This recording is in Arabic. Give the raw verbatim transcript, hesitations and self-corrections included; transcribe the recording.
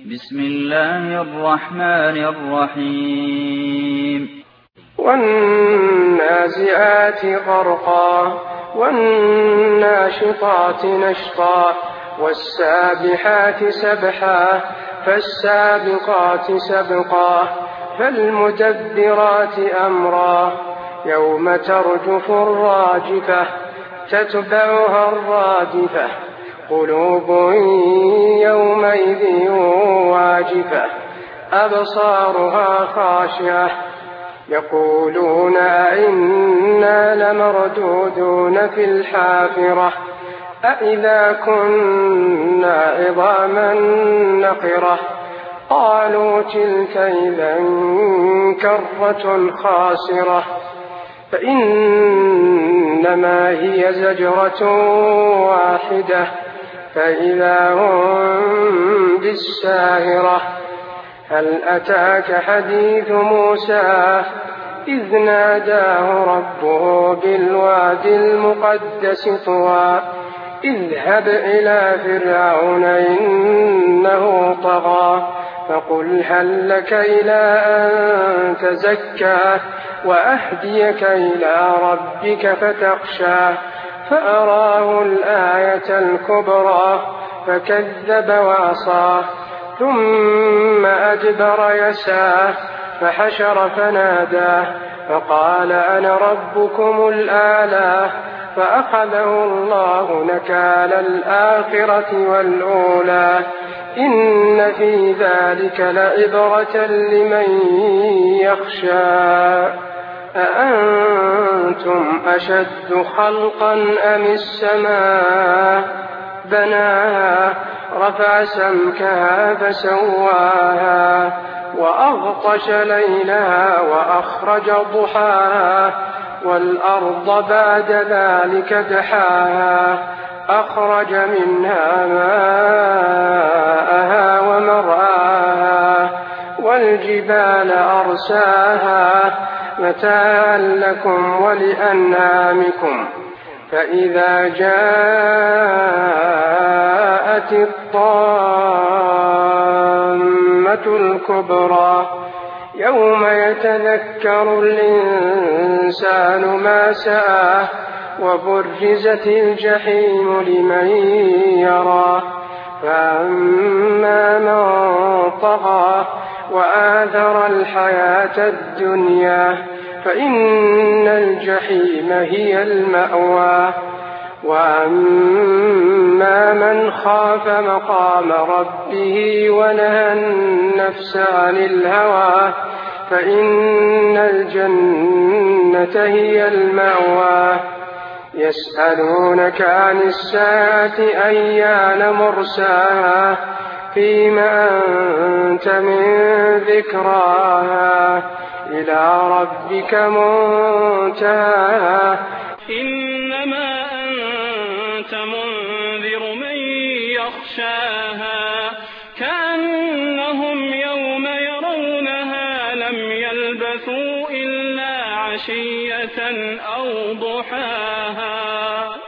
بسم الله الرحمن الرحيم والنازعات غرقا والناشطات نشطا والسابحات سبحا فالسابقات سبقا فالمدبرات أمرا يوم ترجف الراجفة تتبعها الرادفة قلوب يومئذ واجفة أبصارها خاشعة يقولون أئنا لمردودون في الحافرة أئذا كنا عظاما نخرة قالوا تلك إذا كرة خاسرة فإنما هي زجرة واحدة فإذا هم بالساهرة هل أتاك حديث موسى إذ ناداه ربه بالواد المقدس طوى اذهب إلى فرعون إنه طغى فقل هل لك إلى أن تزكى وأهديك إلى ربك فتخشى فأراه الآية الكبرى فكذب وعصى ثم أدبر يسعى فحشر فنادى فقال أنا ربكم الأعلى فأخذه الله نكال الآخرة والأولى إن في ذلك لعبرة لمن يخشى أأنتم أشد خلقا أم السماء بناها رفع سمكها فسواها وأغطش ليلها وأخرج ضحاها والأرض بعد ذلك دحاها أخرج منها ماءها ومرعاها والجبال أرساها متاعا لكم ولأنعامكم فإذا جاءت الطامة الكبرى يوم يتذكر الإنسان ما سعى وبرزت الجحيم لمن يرى فأما من طغى وآثر الحياة الدنيا فإن الجحيم هي المأوى وأما من خاف مقام ربه ونهى النفس عن الهوى فإن الجنة هي المأوى يسألونك عن الساعة أيان مرساها فيما أنت من ذكراها إلى ربك منتهاها إنما أنت منذر من يخشاها كأنهم يوم يرونها لم يلبثوا إلا عشية أو ضحاها.